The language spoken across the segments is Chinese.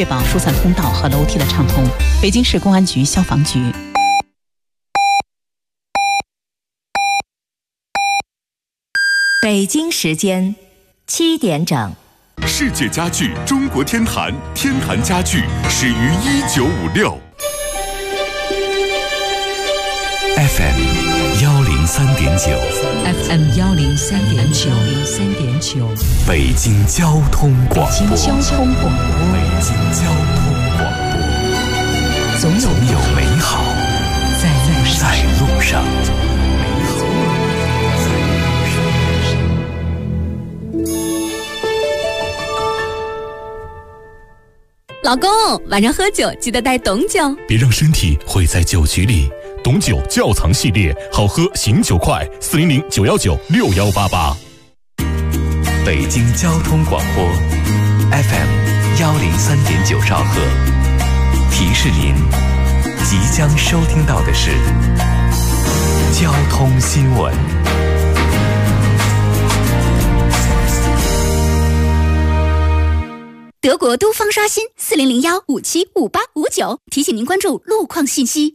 确保疏散通道和楼梯的畅通。北京市公安局消防局。 北京时间7点整。 世界家具中国天坛，天坛家具始于1956。FM 103.9 FM 103.9 北京交通广播。 北京交通广播。 总有美好在路上。 老公，晚上喝酒记得带董酒， 别让身体毁在酒局里。董酒窖藏系列，好喝醒酒快，400 919 6188。北京交通广播 FM 103.9兆赫，提示您即将收听到的是交通新闻。 德国都方刷新4001575859，提醒您关注路况信息。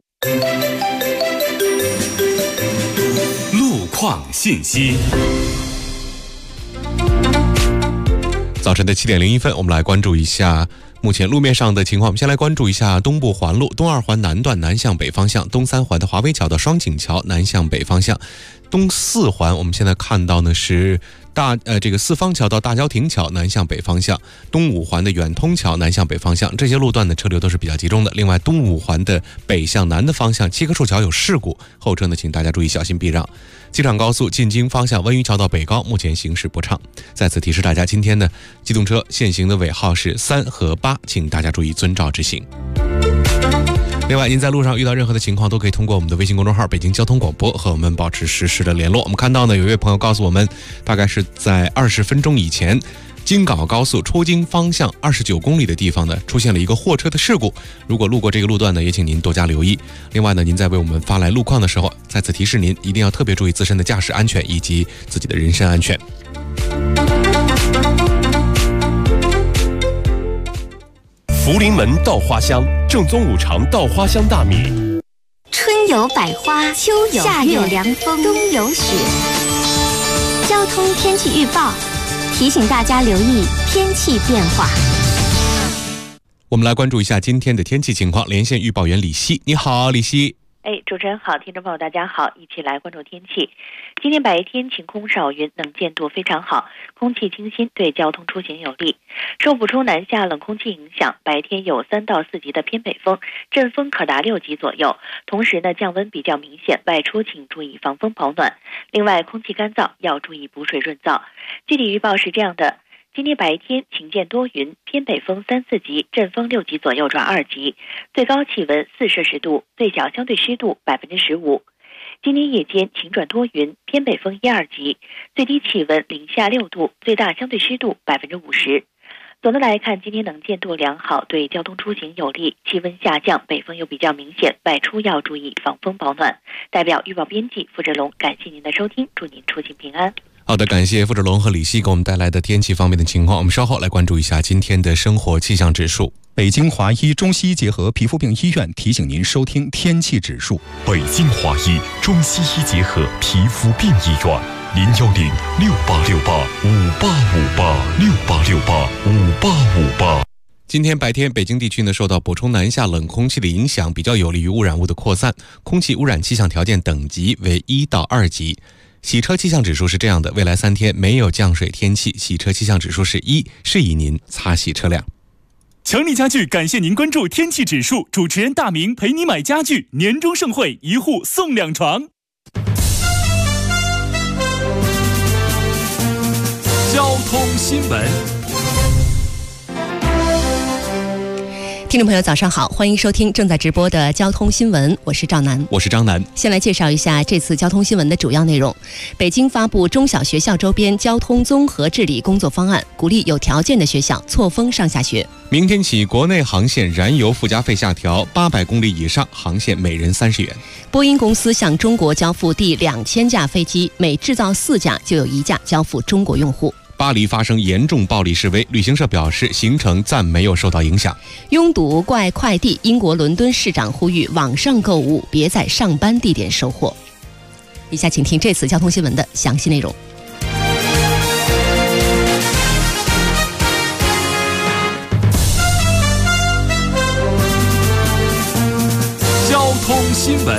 路况信息。 早晨的7点01分，我们来关注一下目前路面上的情况。我们先来关注一下东部环路东2环南段南向北方向，东3环的华威桥到双井桥南向北方向，东4环我们现在看到呢是这个四方桥到大郊亭桥南向北方向，东5环的远通桥南向北方向，这些路段的车流都是比较集中的。另外东5环的北向南的方向七棵树桥有事故，后车呢请大家注意小心避让。机场高速进京方向温榆桥到北高目前行驶不畅。再次提示大家，今天呢机动车限行的尾号是3和8，请大家注意遵照执行。另外，您在路上遇到任何的情况，都可以通过我们的微信公众号北京交通广播和我们保持实时的联络。我们看到呢，有一位朋友告诉我们，大概是在20分钟以前，京港高速出京方向29公里的地方呢，出现了一个货车的事故。如果路过这个路段呢，也请您多加留意。另外呢，您在为我们发来路况的时候，再次提示您一定要特别注意自身的驾驶安全以及自己的人身安全。 福临门稻花香，正宗五常稻花香大米。 春有百花，秋有夏有凉风，冬有雪。交通天气预报提醒大家留意天气变化。 我们来关注一下今天的天气情况，连线预报员李希。你好，李希。 主持人好，听众朋友大家好，一起来关注天气。今天白天晴空少云，能见度非常好，空气清新，对交通出行有利。受补充南下冷空气影响，白天有3到4级的偏北风，阵风可达6级左右。同时呢，降温比较明显，外出请注意防风保暖。另外，空气干燥，要注意补水润燥。具体预报是这样的。今天白天晴间多云，偏北风3、4级，阵风6级左右转2级，最高气温4摄氏度，最小相对湿度15%。今天夜间晴转多云，偏北风1、2级，最低气温零下6度，最大相对湿度50%。总的来看，今天能见度良好，对交通出行有利，气温下降，北风又比较明显，外出要注意防风保暖。代表预报编辑付志龙，感谢您的收听，祝您出行平安。 好的，感谢付志龙和李希给我们带来的天气方面的情况。我们稍后来关注一下今天的生活气象指数。 北京华医中西医结合皮肤病医院提醒您收听天气指数。 北京华医中西医结合皮肤病医院，01068685858，68685858。 今天白天，北京地区呢受到补充南下冷空气的影响，比较有利于污染物的扩散，空气污染气象条件等级为1到2级。洗车气象指数是这样的，未来3天没有降水天气，洗车气象指数是1，适宜您擦洗车辆。 强力家具感谢您关注天气指数，主持人大明陪你买家具，年终盛会1户送2床。 交通新闻。 听众朋友早上好，欢迎收听正在直播的交通新闻，我是赵楠。 我是张楠。 先来介绍一下这次交通新闻的主要内容。北京发布中小学校周边交通综合治理工作方案，鼓励有条件的学校错峰上下学。 明天起，国内航线燃油附加费下调，800公里以上航线每人30元。 波音公司向中国交付第2000架飞机，每制造4架就有1架交付中国用户。 巴黎发生严重暴力示威，旅行社表示行程暂没有受到影响。 拥堵怪快递，英国伦敦市长呼吁网上购物别在上班地点收货。以下请听这次交通新闻的详细内容。 交通新闻。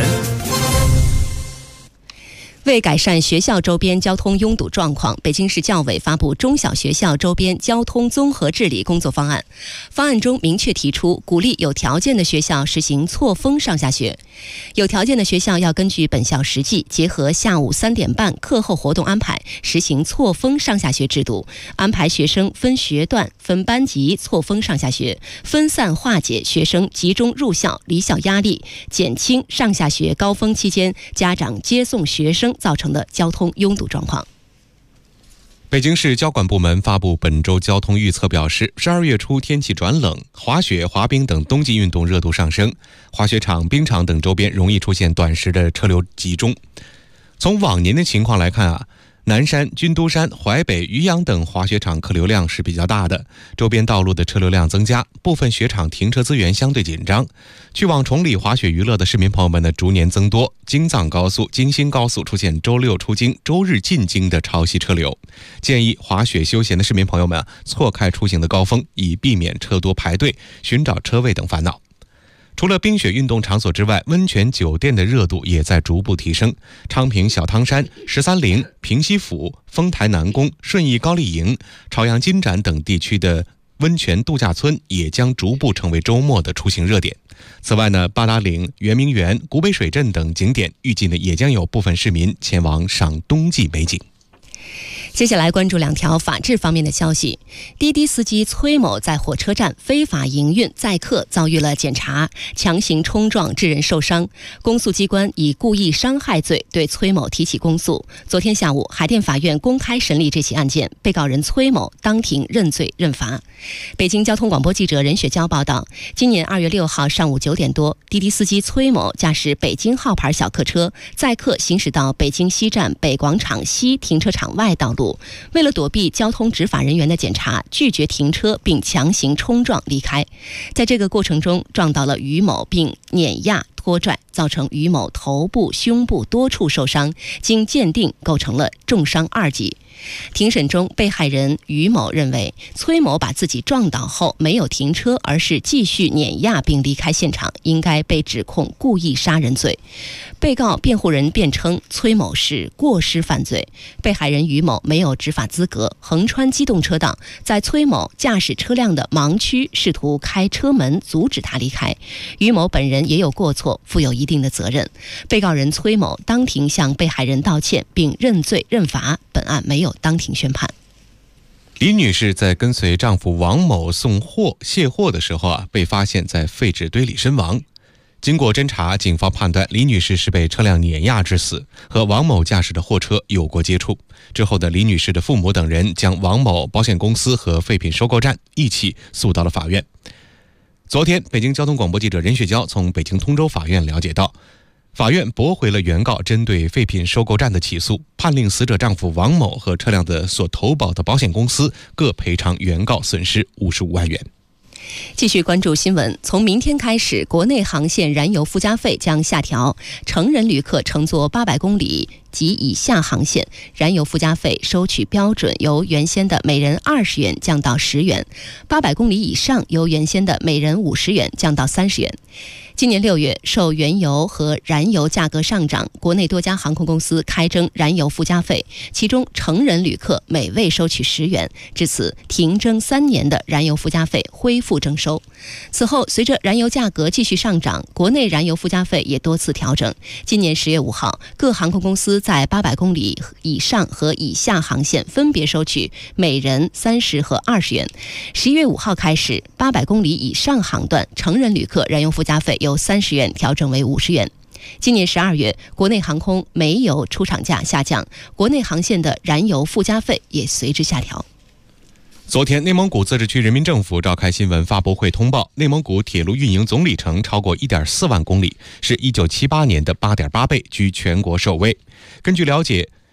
为改善学校周边交通拥堵状况，北京市教委发布中小学校周边交通综合治理工作方案。方案中明确提出，鼓励有条件的学校实行错峰上下学。有条件的学校要根据本校实际，结合下午3点半课后活动安排，实行错峰上下学制度，安排学生分学段、分班级错峰上下学，分散化解学生集中入校离校压力，减轻上下学高峰期间家长接送学生造成的交通拥堵状况。 北京市交管部门发布本周交通预测表示，12月初天气转冷，滑雪、滑冰等冬季运动热度上升，滑雪场、冰场等周边容易出现短时的车流集中。从往年的情况来看南山、军都山、淮北、渔阳等滑雪场客流量是比较大的，周边道路的车流量增加，部分雪场停车资源相对紧张。去往崇礼滑雪娱乐的市民朋友们呢逐年增多，京藏高速、京新高速出现周六出京、周日进京的潮汐车流。建议滑雪休闲的市民朋友们错开出行的高峰，以避免车多排队、寻找车位等烦恼。除了冰雪运动场所之外，温泉酒店的热度也在逐步提升。昌平小汤山、13陵、平西府、丰台南宫、顺义高丽营、朝阳金盏等地区的温泉度假村也将逐步成为周末的出行热点。此外呢，八达岭、圆明园、古北水镇等景点预计呢也将有部分市民前往赏冬季美景。 接下来关注2条法治方面的消息。滴滴司机崔某在火车站非法营运载客遭遇了检查，强行冲撞致人受伤。公诉机关以故意伤害罪对崔某提起公诉。昨天下午，海淀法院公开审理这起案件，被告人崔某当庭认罪认罚。北京交通广播记者任雪娇报道，今年2月6号上午9点多，滴滴司机崔某驾驶北京号牌小客车载客行驶到北京西站北广场西停车场外道路，为了躲避交通执法人员的检查，拒绝停车并强行冲撞离开。在这个过程中撞到了于某并碾压拖拽，造成于某头部、胸部多处受伤，经鉴定构成了重伤2级。庭审中，被害人于某认为崔某把自己撞倒后没有停车，而是继续碾压并离开现场，应该被指控故意杀人罪。被告辩护人辩称崔某是过失犯罪，被害人于某没有执法资格，横穿机动车道，在崔某驾驶车辆的盲区试图开车门阻止他离开。于某本人也有过错，负有一定的责任。被告人崔某当庭向被害人道歉并认罪认罚，本案没有当庭宣判。 李女士在跟随丈夫王某卸货的时候被发现在废纸堆里身亡。经过侦查，警方判断李女士是被车辆碾压致死，和王某驾驶的货车有过接触。之后的李女士的父母等人将王某、保险公司和废品收购站一起诉到了法院。昨天，北京交通广播记者任雪娇从北京通州法院了解到，法院驳回了原告针对废品收购站的起诉，判令死者丈夫王某和车辆的所投保的保险公司各赔偿原告损失55万元。 继续关注新闻，从明天开始，国内航线燃油附加费将下调，成人旅客乘坐800公里及以下航线，燃油附加费收取标准由原先的每人20元降到10元，800公里以上由原先的每人50元降到30元。今年6月，受原油和燃油价格上涨，国内多家航空公司开征燃油附加费，其中成人旅客每位收取10元，至此停征3年的燃油附加费恢复征收。此后，随着燃油价格继续上涨，国内燃油附加费也多次调整。今年10月5号，各航空公司在800公里以上和以下航线分别收取每人30和20元。11月5号开始，800公里以上航段成人旅客燃油附加费由30元调整为50元。今年12月，国内航空煤油出厂价下降，国内航线的燃油附加费也随之下调。 昨天，内蒙古自治区人民政府召开新闻发布会通报，内蒙古铁路运营总里程超过 1.4 万公里，是1978年的 8.8 倍，居全国首位。根据了解，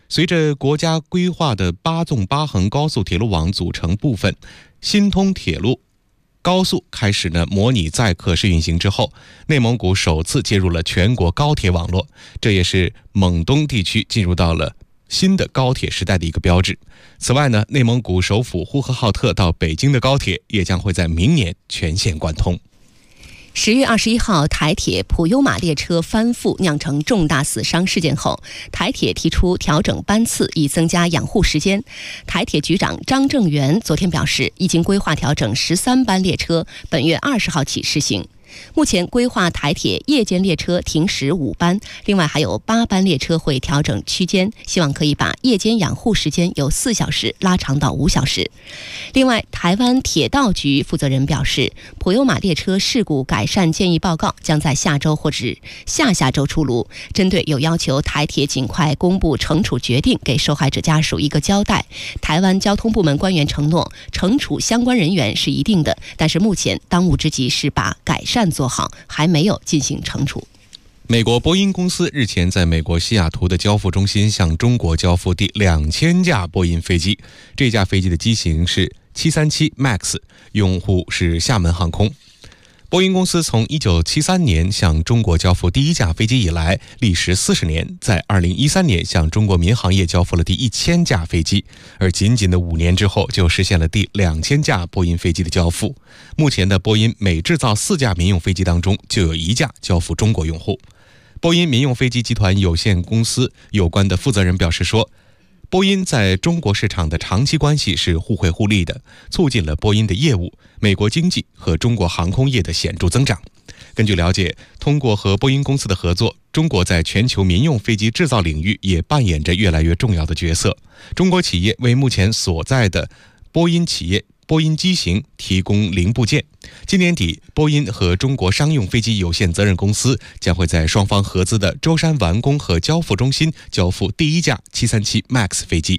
随着国家规划的8纵8横高速铁路网组成部分新通铁路高速开始模拟载客试运行之后，内蒙古首次接入了全国高铁网络，这也是蒙东地区进入到了新的高铁时代的一个标志。此外内蒙古首府呼和浩特到北京的高铁也将会在明年全线贯通。 10月21号，台铁普悠玛列车翻覆酿成重大死伤事件后，台铁提出调整班次以增加养护时间。台铁局长张正元昨天表示，已经规划调整13班列车，本月20号起实行。目前规划台铁夜间列车停驶5班，另外还有8班列车会调整区间，希望可以把夜间养护时间由4小时拉长到5小时。另外，台湾铁道局负责人表示，普悠玛列车事故改善建议报告将在下周或者下下周出炉，针对有要求台铁尽快公布惩处决定，给受害者家属一个交代。台湾交通部门官员承诺，惩处相关人员是一定的，但是目前当务之急是把改善做好，还没有进行惩处。 美国波音公司日前在美国西雅图的交付中心向中国交付第2000架波音飞机，这架飞机的机型是737 MAX， 用户是厦门航空。波音公司从1973年向中国交付第1架飞机以来，历时40年，在2013年向中国民航业交付了第1000架飞机，而仅仅的5年之后就实现了第2000架波音飞机的交付。目前的波音每制造4架民用飞机当中，就有1架交付中国用户。波音民用飞机集团有限公司有关的负责人表示说，波音在中国市场的长期关系是互惠互利的，促进了波音的业务、美国经济和中国航空业的显著增长。根据了解，通过和波音公司的合作，中国在全球民用飞机制造领域也扮演着越来越重要的角色。中国企业为目前所在的波音企业波音机型提供零部件。今年底，波音和中国商用飞机有限责任公司将会在双方合资的舟山完工和交付中心交付第1架737 MAX 飞机。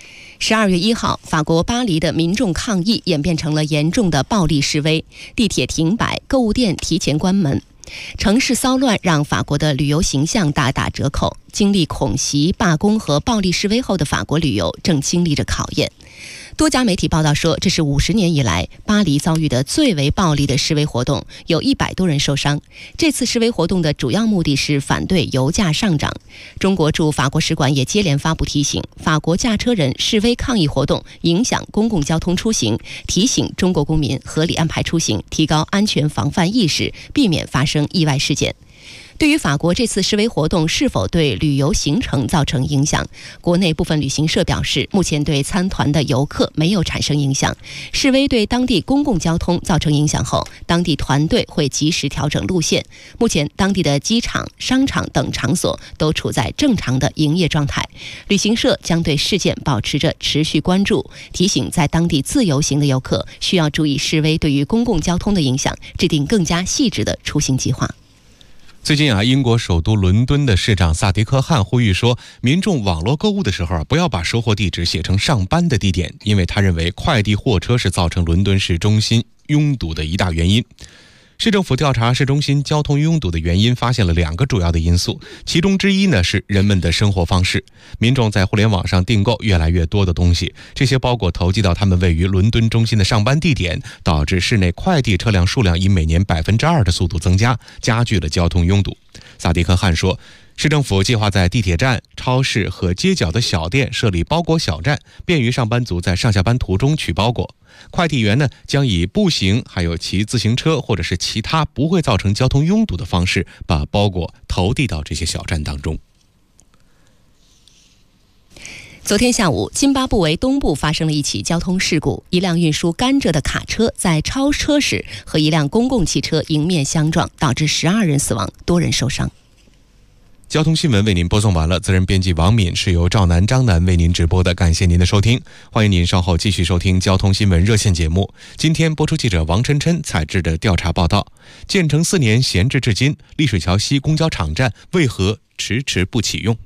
12月1号，法国巴黎的民众抗议演变成了严重的暴力示威，地铁停摆，购物店提前关门。城市骚乱让法国的旅游形象大打折扣，经历恐袭、罢工和暴力示威后的法国旅游正经历着考验。多家媒体报道说，这是50年以来巴黎遭遇的最为暴力的示威活动，有100多人受伤。这次示威活动的主要目的是反对油价上涨。中国驻法国使馆也接连发布提醒，法国驾车人示威抗议活动影响公共交通出行，提醒中国公民合理安排出行，提高安全防范意识，避免发生意外事件。对于法国这次示威活动是否对旅游行程造成影响，国内部分旅行社表示，目前对参团的游客没有产生影响。示威对当地公共交通造成影响后，当地团队会及时调整路线。目前，当地的机场、商场等场所都处在正常的营业状态。旅行社将对事件保持着持续关注，提醒在当地自由行的游客需要注意示威对于公共交通的影响，制定更加细致的出行计划。 最近英国首都伦敦的市长萨迪克汗呼吁说，民众网络购物的时候不要把收货地址写成上班的地点，因为他认为快递货车是造成伦敦市中心拥堵的一大原因。市政府调查市中心交通拥堵的原因，发现了2个主要的因素，其中之一是人们的生活方式。民众在互联网上订购越来越多的东西，这些包裹投寄到他们位于伦敦中心的上班地点，导致市内快递车辆数量以每年2%的速度增加，加剧了交通拥堵。萨迪克汗说，市政府计划在地铁站、超市和街角的小店设立包裹小站，便于上班族在上下班途中取包裹。快递员将以步行还有骑自行车或者是其他不会造成交通拥堵的方式，把包裹投递到这些小站当中。 昨天下午，津巴布韦东部发生了一起交通事故，一辆运输甘蔗的卡车在超车时和一辆公共汽车迎面相撞，导致12人死亡，多人受伤。 交通新闻为您播送完了，责任编辑王敏，是由赵楠、张楠为您直播的，感谢您的收听，欢迎您稍后继续收听交通新闻热线节目。今天播出记者王琛琛采制的调查报道，建成4年闲置至今，丽水桥西公交场站为何迟迟不启用？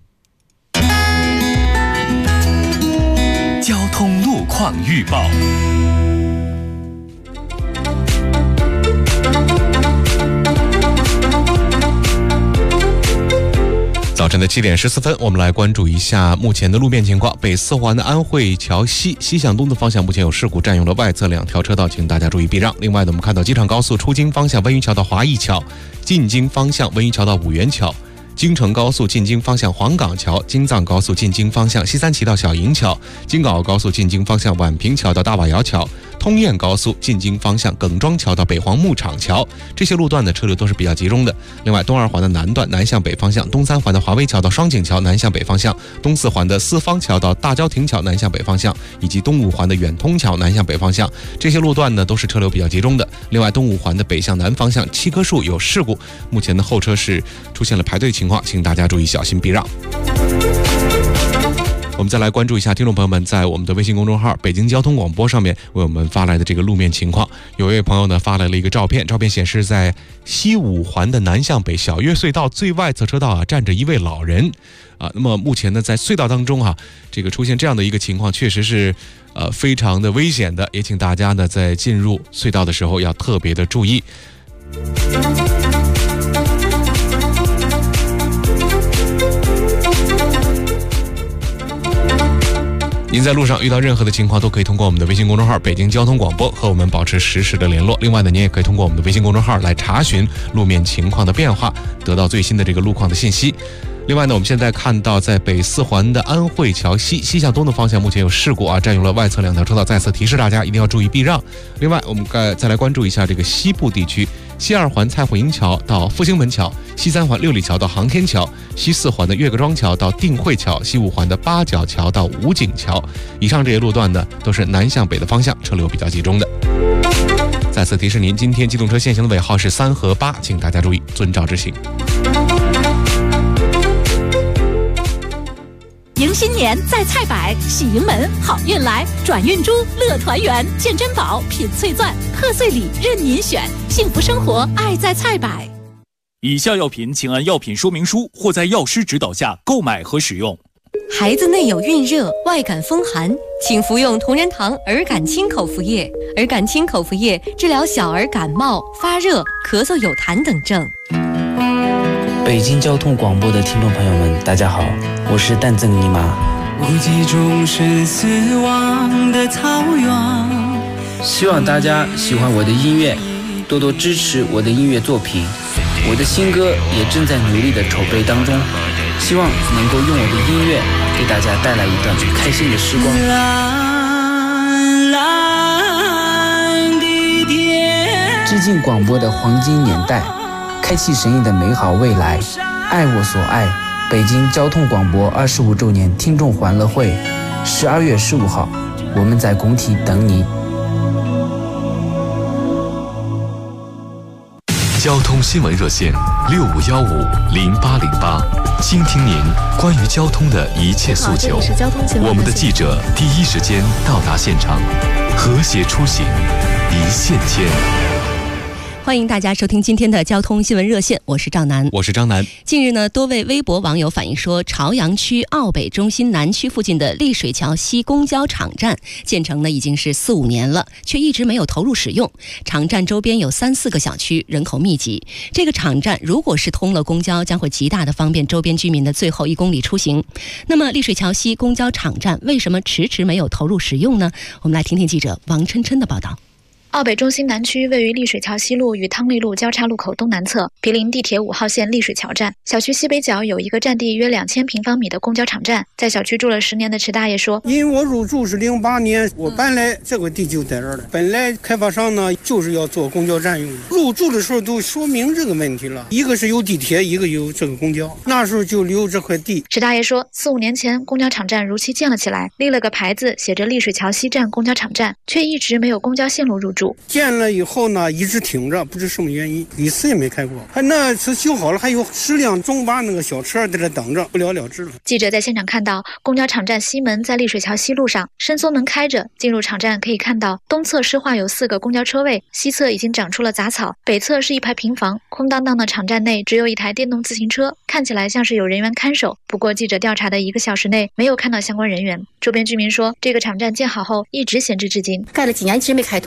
交通路况预报。 早晨晨的7点14分，我们来关注一下目前的路面情况。北四环的安慧桥西向东的方向目前有事故，占用了外侧2条车道，请大家注意避让。另外呢，我们看到机场高速出京方向温榆桥到华义桥，进京方向温榆桥到五原桥，京承高速进京方向黄岗桥，京藏高速进京方向西三旗到小营桥，京港澳高速进京方向宛平桥到大瓦窑桥，通燕高速进京方向耿庄桥到北黄牧场桥，这些路段的车流都是比较集中的。另外，东二环的南段南向北方向，东三环的华威桥到双井桥南向北方向，东四环的四方桥到大郊亭桥南向北方向，以及东五环的远通桥南向北方向，这些路段呢都是车流比较集中的。另外，东五环的北向南方向7棵树有事故，目前的后车是出现了排队情况，请大家注意小心避让。我们再来关注一下听众朋友们在我们的微信公众号北京交通广播上面为我们发来的这个路面情况。有一位朋友呢发来了一个照片显示在西五环的南向北小岳隧道最外侧车道站着一位老人那么目前呢在隧道当中这个出现这样的一个情况，确实是非常的危险的，也请大家呢在进入隧道的时候要特别的注意。您在路上遇到任何的情况，都可以通过我们的微信公众号北京交通广播和我们保持实时的联络。另外呢，您也可以通过我们的微信公众号来查询路面情况的变化，得到最新的这个路况的信息。另外呢，我们现在看到在北四环的安慧桥西向东的方向目前有事故占用了外侧2条车道，再次提示大家一定要注意避让。另外，我们再来关注一下这个西部地区，西二环蔡慧营桥到复兴门桥，西三环六里桥到航天桥，西四环的岳各庄桥到定慧桥，西五环的八角桥到武警桥。以上这些路段呢都是南向北的方向，车流比较集中的。再次提示您，今天机动车限行的尾号是3和8，请大家注意遵照执行。 迎新年在菜百，喜迎门好运来，转运珠乐团圆，见珍宝品翠钻，贺岁礼任您选，幸福生活爱在菜百。 以下药品请按药品说明书或在药师指导下购买和使用。 孩子内有孕热、外感风寒，请服用同仁堂儿感清口服液。儿感清口服液治疗小儿感冒、发热、咳嗽有痰等症。 北京交通广播的听众朋友们，大家好，我是蛋赠尼玛。 无际中是死亡的草原。 希望大家喜欢我的音乐，多多支持我的音乐作品。我的新歌也正在努力的筹备当中，希望能够用我的音乐给大家带来一段开心的时光。蓝蓝的天，致敬广播的黄金年代，开启神异的美好未来，爱我所爱。北京交通广播25周年听众欢乐会，12月15号，我们在工体等你。 交通新闻热线65150808，倾听您关于交通的一切诉求。我们的记者第一时间到达现场，和谐出行，一线牵。 欢迎大家收听今天的交通新闻热线，我是赵楠。 我是张楠。 近日呢，多位微博网友反映说，朝阳区奥北中心南区附近的丽水桥西公交场站建成呢已经是4、5年了，却一直没有投入使用。场站周边有3、4个小区，人口密集。这个场站如果是通了公交，将会极大的方便周边居民的最后1公里出行。那么丽水桥西公交场站为什么迟迟没有投入使用呢？我们来听听记者王琛琛的报道。 奥北中心南区位于丽水桥西路与汤丽路交叉路口东南侧，毗邻地铁5号线丽水桥站。小区西北角有一个占地约2000平方米的公交场站。在小区住了10年的池大爷说：“ 因为我入住是08年，我搬来这个地就在这儿了。本来开发商呢就是要做公交站用的，入住的时候都说明这个问题了，一个是有地铁，一个有这个公交，那时候就留这块地。” 池大爷说，4、5年前公交场站如期建了起来，立了个牌子写着丽水桥西站公交场站，却一直没有公交线路入驻。 建了以后呢，一直停着，不知什么原因，一次也没开过。还那次修好了，还有10辆中巴那个小车在这等着，不了了之了。 记者在现场看到，公交场站西门在丽水桥西路上，伸缩门开着，进入场站可以看到，东侧施划有4个公交车位，西侧已经长出了杂草，北侧是一排平房，空荡荡的场站内只有一台电动自行车，看起来像是有人员看守。不过记者调查的1个小时内，没有看到相关人员。周边居民说，这个场站建好后一直闲置至今， 盖了几年一直没开通，在那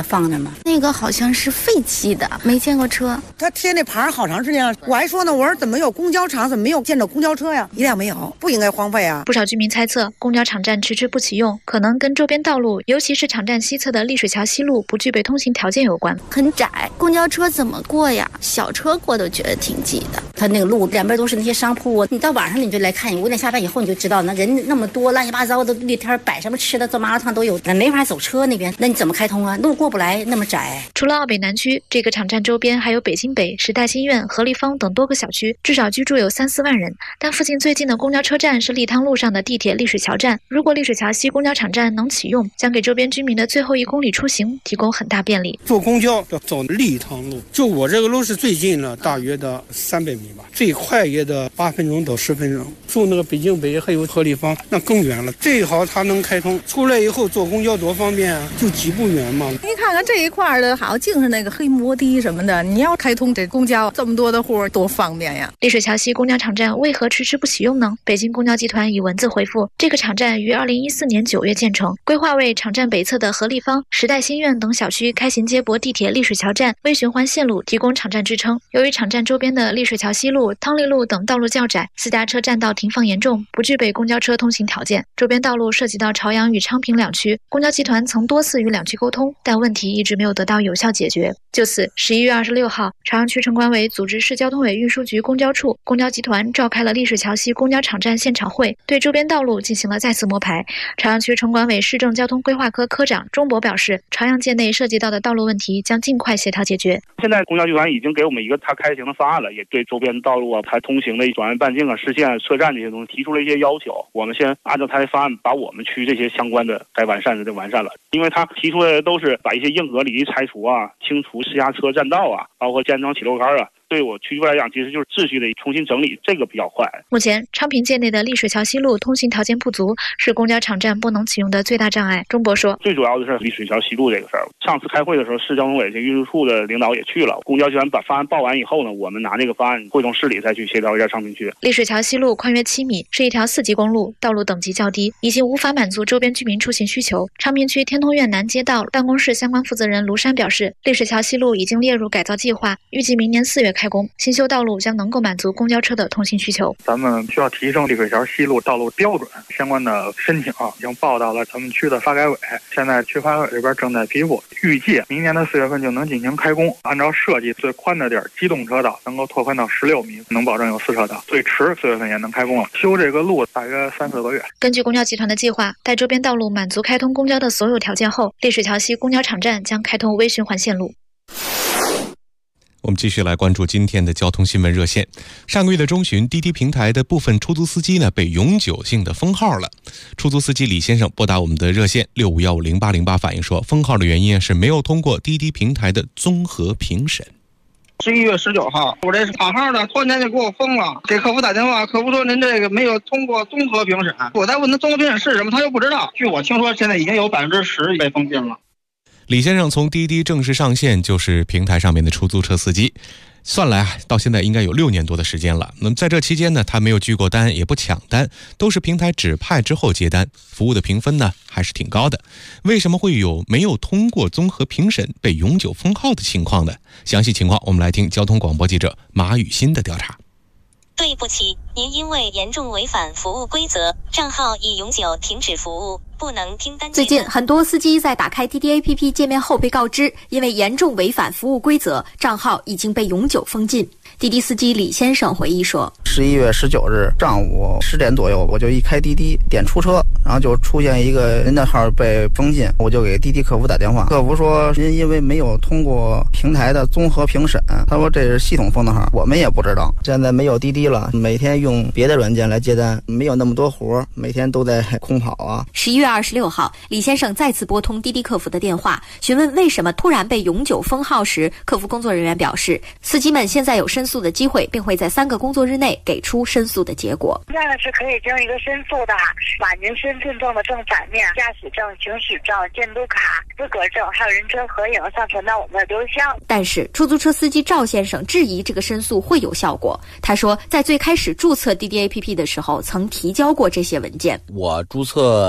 放那吗？那个好像是废弃的，没见过车。 他贴那牌好长时间了，我还说呢，我说怎么有公交场，怎么没有见着公交车呀？一辆没有，不应该荒废啊！ 不少居民猜测，公交场站迟迟不启用，可能跟周边道路，尤其是场站西侧的丽水桥西路不具备通行条件有关。 很窄，公交车怎么过呀？小车过都觉得挺挤的。他那个路两边都是那些商铺，你到晚上你就来看，5点下班以后你就知道，那人那么多，乱七八糟的绿天摆什么吃的，做麻辣烫都有，那没法走车那边，那你怎么开通啊？路过不来，那么窄。 除了奥北南区，这个场站周边还有北京北、时代新苑、合利坊等多个小区，至少居住有3-4万人。但附近最近的公交车站是立汤路上的地铁丽水桥站。如果丽水桥西公交场站能启用，将给周边居民的最后1公里出行提供很大便利。 坐公交要走立汤路，就我这个路是最近了，大约的300米吧，最快也得8分钟到10分钟。住那个北京北还有合利坊，那更远了。最好它能开通，出来以后坐公交多方便啊，就几步远嘛。 你看看这一块的好，净是那个黑摩的什么的，你要开通这公交，这么多的户多方便呀！ 丽水桥西公交场站为何迟迟不启用呢？北京公交集团以文字回复：这个场站于2014年9月建成，规划为场站北侧的合利坊、时代新苑等小区开衔接驳地铁丽水桥站微循环线路，提供场站支撑。由于场站周边的丽水桥西路、汤丽路等道路较窄，私家车占道停放严重，不具备公交车通行条件。周边道路涉及到朝阳与昌平2区，公交集团曾多次与2区沟通，但问题一直没有得到有效解决。就此，11月26号，朝阳区城管委组织市交通委运输局公交处、公交集团召开了丽水桥西公交场站现场会，对周边道路进行了再次摸排。朝阳区城管委市政交通规划科科长钟博表示，朝阳界内涉及到的道路问题将尽快协调解决。 现在公交集团已经给我们一个它开行的方案了，也对周边道路啊、它通行的转弯半径啊、视线、车站这些东西提出了一些要求。我们先按照它的方案，把我们区这些相关的该完善的完善了。因为它提出来的都是把一些硬核里地拆除啊、清除私家车占道啊，包括建装起楼杆啊。对我区来讲，其实就是秩序的重新整理，这个比较快。 目前，昌平界内的丽水桥西路通行条件不足，是公交场站不能启用的最大障碍。钟博说， 最主要的是丽水桥西路这个事儿。上次开会的时候，市交通委这运输处的领导也去了。公交集团把方案报完以后呢，我们拿这个方案汇总市里再去协调一下昌平区。 丽水桥西路宽约7米，是一条4级公路，道路等级较低，已经无法满足周边居民出行需求。昌平区天通苑南街道办公室相关负责人卢山表示，丽水桥西路已经列入改造计划，预计明年4月开工。新修道路将能够满足公交车的通行需求。 咱们需要提升丽水桥西路道路标准，相关的申请已经报到了咱们区的发改委，现在区发改委这边正在批复，预计明年的4月份就能进行开工。按照设计，最宽的地儿机动车道能够拓宽到16米，能保证有4车道，最迟4月份也能开工了。修这个路大约3-4个月。 根据公交集团的计划，待周边道路满足开通公交的所有条件后，丽水桥西公交场站将开通微循环线路。 我们继续来关注今天的交通新闻热线。上个月的中旬，滴滴平台的部分出租司机被永久性的封号了。出租司机李先生拨打我们的热线65150808反映说，封号的原因是没有通过滴滴平台的综合评审。 11月19号，我这是卡号的，突然间就给我封了。给客服打电话，客服说您这个没有通过综合评审。我再问他综合评审是什么，他又不知道。据我听说，现在已经有10%被封禁了。 李先生从滴滴正式上线就是平台上面的出租车司机，算来到现在应该有6年多的时间了。那么在这期间呢，他没有拒过单，也不抢单，都是平台指派之后接单，服务的评分呢还是挺高的。为什么会有没有通过综合评审被永久封号的情况呢？详细情况我们来听交通广播记者马雨欣的调查。 对不起，您因为严重违反服务规则，账号已永久停止服务，不能听单。 最近很多司机在打开滴滴 APP 界面后被告知，因为严重违反服务规则，账号已经被永久封禁。滴滴司机李先生回忆说 ，11月19日上午10点左右，我就一开滴滴点出车，然后就出现一个人的号被封禁，我就给滴滴客服打电话，客服说您因为没有通过平台的综合评审，他说这是系统封的号，我们也不知道。现在没有滴滴了，每天用别的软件来接单，没有那么多活，每天都在空跑啊。 11月26号，李先生再次拨通滴滴客服的电话，询问为什么突然被永久封号时，客服工作人员表示，司机们现在有申诉的机会，并会在3个工作日内给出申诉的结果。 现在是可以经一个申诉的，把您身份证的正反面、驾驶证、行驶证、监督卡、资格证还有人车合影上传到我们的邮箱。 但是出租车司机赵先生质疑这个申诉会有效果。他说，在最开始注册滴滴 APP 的时候曾提交过这些文件。 我注册滴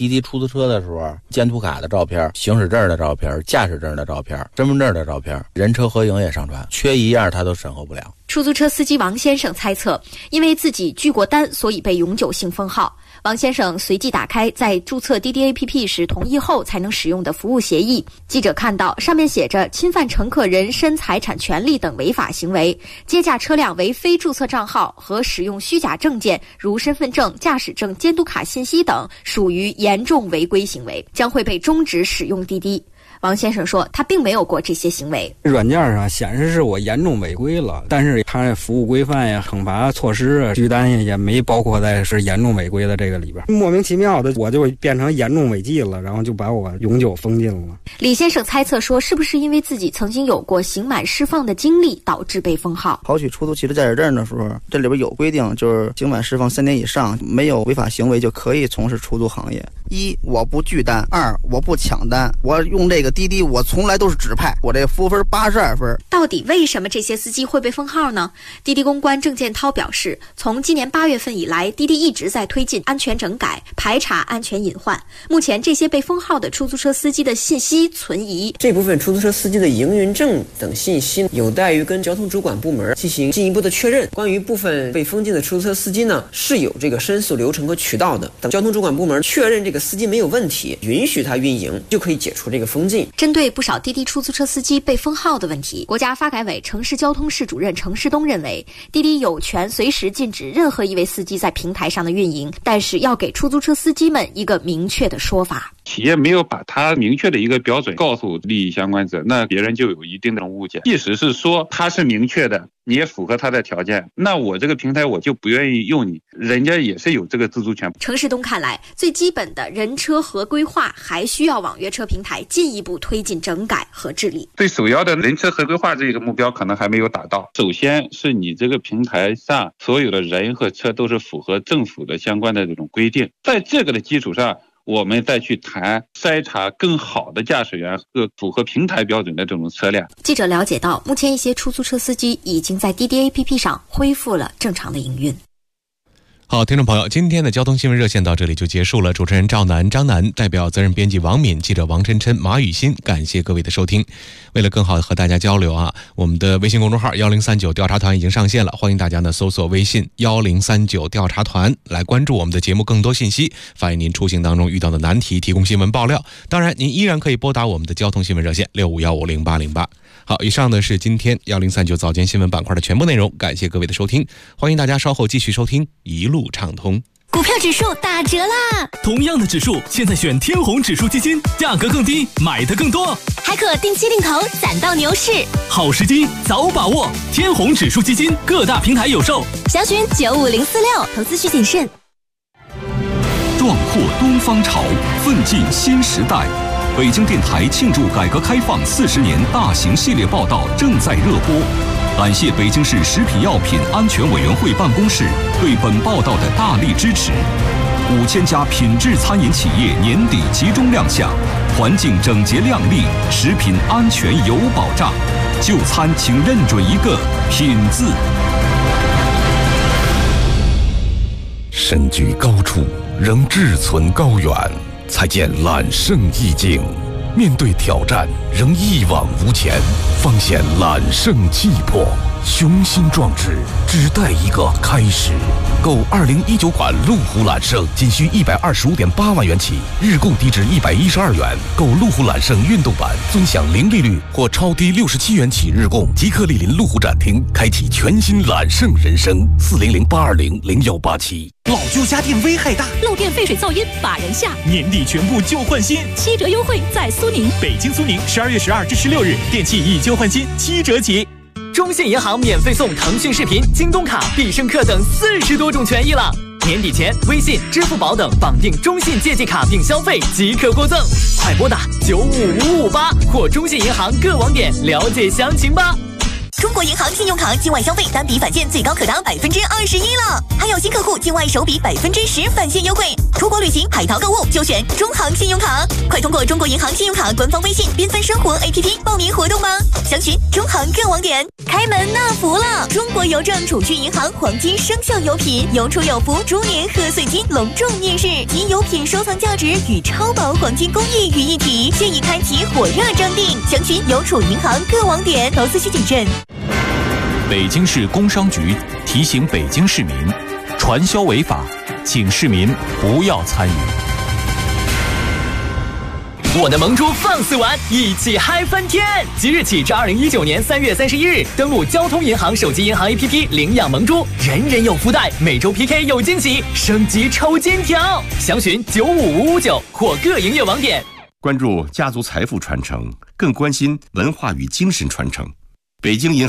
滴滴出租车的时候，监图卡的照片、行驶证的照片、驾驶证的照片、身份证的照片、人车合影也上传，缺一样他都审核不了。 出租车司机王先生猜测，因为自己拒过单，所以被永久性封号。王先生随即打开在注册滴滴 APP 时同意后才能使用的服务协议，记者看到上面写着侵犯乘客人身财产权利等违法行为，接驾车辆为非注册账号和使用虚假证件如身份证、驾驶证、监督卡信息等属于严重违规行为，将会被终止使用滴滴。王先生说他并没有过这些行为， 软件上显示是我严重违规了，但是他服务规范呀、惩罚措施啊、拒单也没包括在是严重违规的这个里边，莫名其妙的我就变成严重违纪了，然后就把我永久封禁了。 李先生猜测说，是不是因为自己曾经有过刑满释放的经历导致被封号？ 考取出租汽车驾驶证的时候，这里边有规定，就是刑满释放3年以上，没有违法行为就可以从事出租行业。1. 我不拒单；2. 我不抢单。我用这个滴滴，我从来都是指派，我这服务分82分。 到底为什么这些司机会被封号呢？滴滴公关郑建涛表示，从今年8月份以来，滴滴一直在推进安全整改，排查安全隐患。目前这些被封号的出租车司机的信息存疑， 这部分出租车司机的营运证等信息有待于跟交通主管部门进行进一步的确认。关于部分被封禁的出租车司机呢，是有这个申诉流程和渠道的，等交通主管部门确认这个司机没有问题，允许他运营，就可以解除这个封禁。 针对不少滴滴出租车司机被封号的问题，国家发改委城市交通室主任程世东认为，滴滴有权随时禁止任何一位司机在平台上的运营，但是要给出租车司机们一个明确的说法。 企业没有把它明确的一个标准告诉利益相关者，那别人就有一定的误解。即使是说它是明确的，你也符合他的条件，那我这个平台我就不愿意用你，人家也是有这个自主权。 程世东看来，最基本的人车合规化还需要网约车平台进一步推进整改和治理。 最首要的人车合规化这个目标可能还没有达到，首先是你这个平台上所有的人和车都是符合政府的相关的这种规定，在这个的基础上，我们再去谈筛查更好的驾驶员和符合平台标准的这种车辆。 记者了解到，目前一些出租车司机已经在滴滴 APP 上恢复了正常的营运。 好，听众朋友，今天的交通新闻热线到这里就结束了。主持人赵楠、张楠，代表责任编辑王敏，记者王琛琛、马雨欣，感谢各位的收听。为了更好的和大家交流啊，我们的微信公众号1039调查团已经上线了，欢迎大家呢搜索微信1039调查团来关注我们的节目更多信息，反映您出行当中遇到的难题，提供新闻爆料。当然，您依然可以拨打我们的交通新闻热线65150808。好，以上呢是今天1039早间新闻板块的全部内容，感谢各位的收听，欢迎大家稍后继续收听一路畅通。 股票指数打折啦！ 同样的指数，现在选天弘指数基金，价格更低，买的更多， 还可定期定投，攒到牛市。 好时机，早把握！天弘指数基金各大平台有售， 详询95046，投资需谨慎。 壮阔东方潮，奋进新时代。北京电台庆祝改革开放40年大型系列报道正在热播，感谢北京市食品药品安全委员会办公室对本报道的大力支持。5000家品质餐饮企业年底集中亮相，环境整洁亮丽，食品安全有保障。就餐请认准一个“品”字。身居高处，仍志存高远，才见揽胜意境；面对挑战，仍一往无前，方显揽胜气魄。雄心壮志，只待一个开始。购2019款路虎揽胜，仅需125.8万元起，日供低至112元。购路虎揽胜运动版，尊享零利率或超低67元起日供。即刻莅临路虎展厅，开启全新揽胜人生。40082000187。 老旧家电危害大， 漏电、废水、噪音把人吓。 年底全部旧换新 ，7折优惠在苏宁。 北京苏宁12月12至16日，电器以旧换新7折起。 中信银行免费送腾讯视频、京东卡、必胜客等40多种权益了。年底前，微信、支付宝等绑定中信借记卡并消费即可获赠，快拨打95558或中信银行各网点了解详情吧。 中国银行信用卡境外消费单笔返现最高可达21%了，还有新客户境外首笔10%返现优惠。出国旅行、海淘购物就选中行信用卡，快通过中国银行信用卡官方微信缤纷生活 APP 报名活动吧，详询中行各网点。开门纳福了！中国邮政储蓄银行黄金生肖邮品有储有福猪年贺岁金隆重面世，集邮品收藏价值与超薄黄金工艺于一体，现已开启火热征订，详询邮储银行各网点，投资需谨慎。 北京市工商局提醒北京市民，传销违法，请市民不要参与。 我的萌猪放肆玩，一起嗨翻天！即日起至2019年3月31日，登录交通银行手机银行 APP 领养萌猪，人人有福袋，每周 PK 有惊喜，升级抽金条，详询95559或各营业网点。 关注家族财富传承，更关心文化与精神传承。北京银行